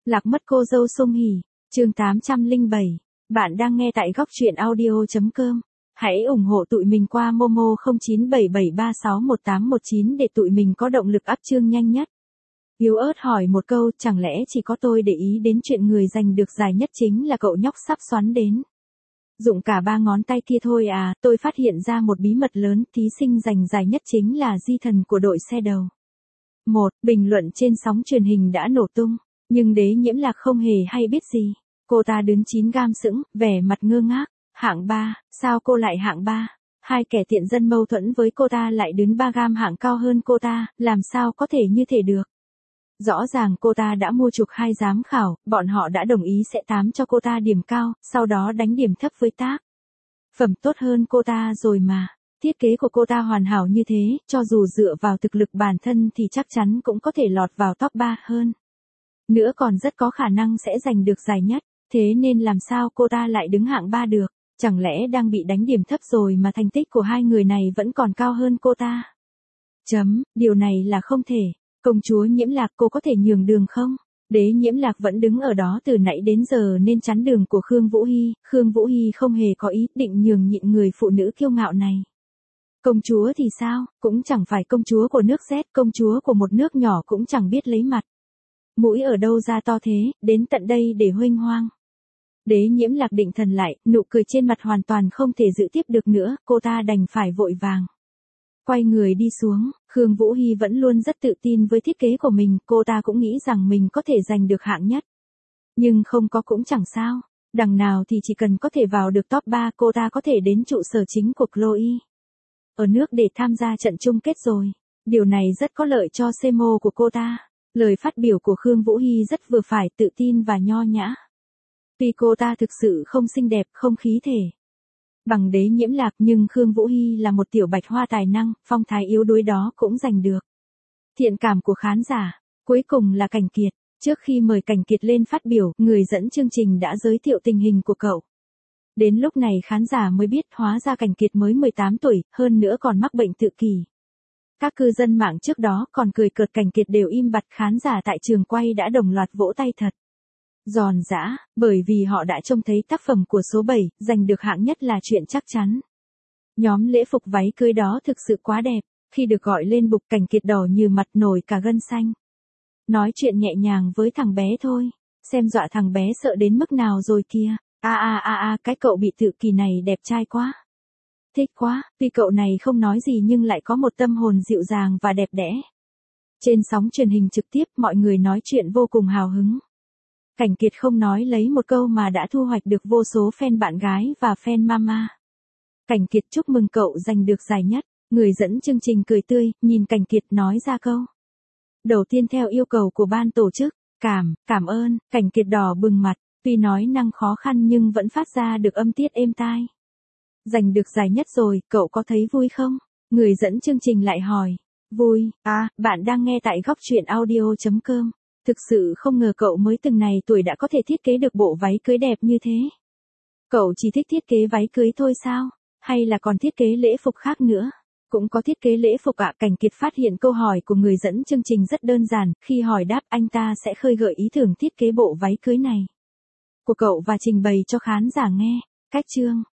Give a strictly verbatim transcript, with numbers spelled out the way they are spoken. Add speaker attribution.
Speaker 1: Lạc mất cô dâu Song Hỷ, chương tám trăm lẻ bảy. Bạn đang nghe tại góc truyện audio chấm com. Hãy ủng hộ tụi mình qua Momo không chín bảy bảy ba sáu một tám một chín để tụi mình có động lực up chương nhanh nhất. Yếu ớt hỏi một câu, chẳng lẽ chỉ có tôi để ý đến chuyện người giành được giải nhất chính là cậu nhóc sắp xoắn đến. Dụng cả ba ngón tay kia thôi à, tôi phát hiện ra một bí mật lớn, thí sinh giành giải nhất chính là di thần của đội xe đầu. Một, bình luận trên sóng truyền hình đã nổ tung, nhưng Đế Nhiễm Lạc không hề hay biết gì. Cô ta đứng chín gam sững, vẻ mặt ngơ ngác, hạng ba, sao cô lại hạng ba? Hai kẻ tiện dân mâu thuẫn với cô ta lại đứng ba gam hạng cao hơn cô ta, làm sao có thể như thế được? Rõ ràng cô ta đã mua chuộc hai giám khảo, bọn họ đã đồng ý sẽ tám cho cô ta điểm cao, sau đó đánh điểm thấp với tác phẩm tốt hơn cô ta rồi mà. Thiết kế của cô ta hoàn hảo như thế, cho dù dựa vào thực lực bản thân thì chắc chắn cũng có thể lọt vào top ba hơn. Nữa còn rất có khả năng sẽ giành được giải nhất, thế nên làm sao cô ta lại đứng hạng ba được? Chẳng lẽ đang bị đánh điểm thấp rồi mà thành tích của hai người này vẫn còn cao hơn cô ta? Chấm, điều này là không thể. Công chúa Nhiễm Lạc, cô có thể nhường đường không? Đế Nhiễm Lạc vẫn đứng ở đó từ nãy đến giờ nên chắn đường của Khương Vũ Hy. Khương Vũ Hy không hề có ý định nhường nhịn người phụ nữ kiêu ngạo này. Công chúa thì sao, cũng chẳng phải công chúa của nước Z, công chúa của một nước nhỏ cũng chẳng biết lấy mặt. Mũi ở đâu ra to thế, đến tận đây để huênh hoang. Đế Nhiễm Lạc định thần lại, nụ cười trên mặt hoàn toàn không thể giữ tiếp được nữa, cô ta đành phải vội vàng quay người đi xuống. Khương Vũ Hy vẫn luôn rất tự tin với thiết kế của mình, cô ta cũng nghĩ rằng mình có thể giành được hạng nhất. Nhưng không có cũng chẳng sao, đằng nào thì chỉ cần có thể vào được top ba cô ta có thể đến trụ sở chính của Chloe ở nước để tham gia trận chung kết rồi. Điều này rất có lợi cho xê em ô của cô ta. Lời phát biểu của Khương Vũ Hy rất vừa phải, tự tin và nho nhã. Tuy cô ta thực sự không xinh đẹp, không khí thể bằng Đế Nhiễm Lạc, nhưng Khương Vũ Hy là một tiểu bạch hoa tài năng, phong thái yếu đuối đó cũng giành được thiện cảm của khán giả. Cuối cùng là Cảnh Kiệt. Trước khi mời Cảnh Kiệt lên phát biểu, người dẫn chương trình đã giới thiệu tình hình của cậu. Đến lúc này khán giả mới biết hóa ra Cảnh Kiệt mới mười tám tuổi, hơn nữa còn mắc bệnh tự kỷ. Các cư dân mạng trước đó còn cười cợt Cảnh Kiệt đều im bặt, khán giả tại trường quay đã đồng loạt vỗ tay thật giòn giã, bởi vì họ đã trông thấy tác phẩm của số bảy, giành được hạng nhất là chuyện chắc chắn. Nhóm lễ phục váy cưới đó thực sự quá đẹp, khi được gọi lên bục Cảnh Kiệt đỏ như mặt, nổi cả gân xanh. Nói chuyện nhẹ nhàng với thằng bé thôi, xem dọa thằng bé sợ đến mức nào rồi kìa. A a a a, cái cậu bị tự kỷ này đẹp trai quá. Thích quá, tuy cậu này không nói gì nhưng lại có một tâm hồn dịu dàng và đẹp đẽ. Trên sóng truyền hình trực tiếp mọi người nói chuyện vô cùng hào hứng. Cảnh Kiệt không nói lấy một câu mà đã thu hoạch được vô số fan bạn gái và fan mama. Cảnh Kiệt chúc mừng cậu giành được giải nhất. Người dẫn chương trình cười tươi, nhìn Cảnh Kiệt nói ra câu đầu tiên theo yêu cầu của ban tổ chức. Cảm, cảm ơn. Cảnh Kiệt đỏ bừng mặt, tuy nói năng khó khăn nhưng vẫn phát ra được âm tiết êm tai. Giành được giải nhất rồi, cậu có thấy vui không? Người dẫn chương trình lại hỏi. Vui, à, bạn đang nghe tại góc truyện audio chấm com. Thực sự không ngờ cậu mới từng này tuổi đã có thể thiết kế được bộ váy cưới đẹp như thế. Cậu chỉ thích thiết kế váy cưới thôi sao? Hay là còn thiết kế lễ phục khác nữa? Cũng có thiết kế lễ phục ạ. Cảnh Kiệt phát hiện câu hỏi của người dẫn chương trình rất đơn giản, khi hỏi đáp anh ta sẽ khơi gợi ý tưởng thiết kế bộ váy cưới này của cậu và trình bày cho khán giả nghe. Cách chương